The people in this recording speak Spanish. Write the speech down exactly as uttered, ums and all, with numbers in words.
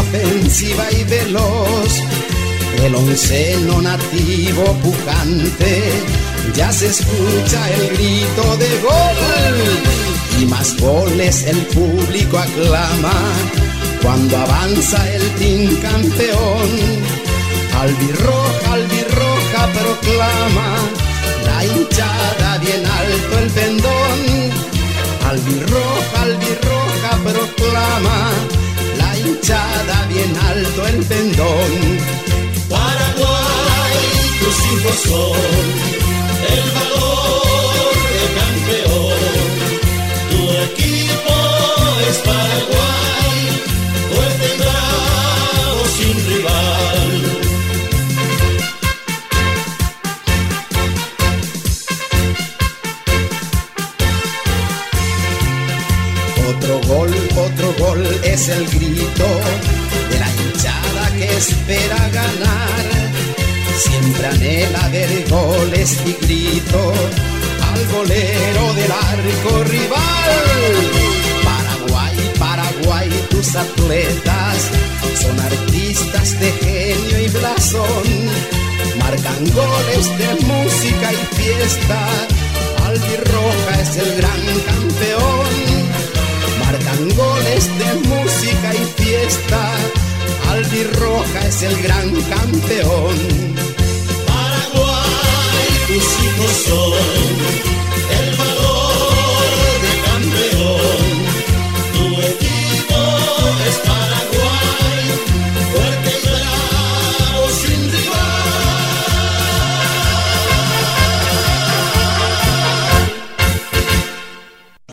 ofensiva y veloz. El onceno nativo pujante, ya se escucha el grito de gol. Y más goles el público aclama cuando avanza el team campeón. Albirroja, albirroja proclama la hinchada bien alto el pendón. Albirroja, albirroja proclama la hinchada bien alto el pendón. Paraguay, tus hijos son el valor de campeón. Tu equipo es Paraguay, fuerte y bravo sin rival. Otro gol, otro gol es el grito de la hinchada que espera ganar. Siempre anhela ver goles y grito al golero del arco rival. Paraguay, Paraguay, tus atletas son artistas de genio y blasón. Marcan goles de música y fiesta. Albirroja es el gran campeón. Marcan goles de música y fiesta. Albirroja es el gran campeón. Paraguay, tus hijos son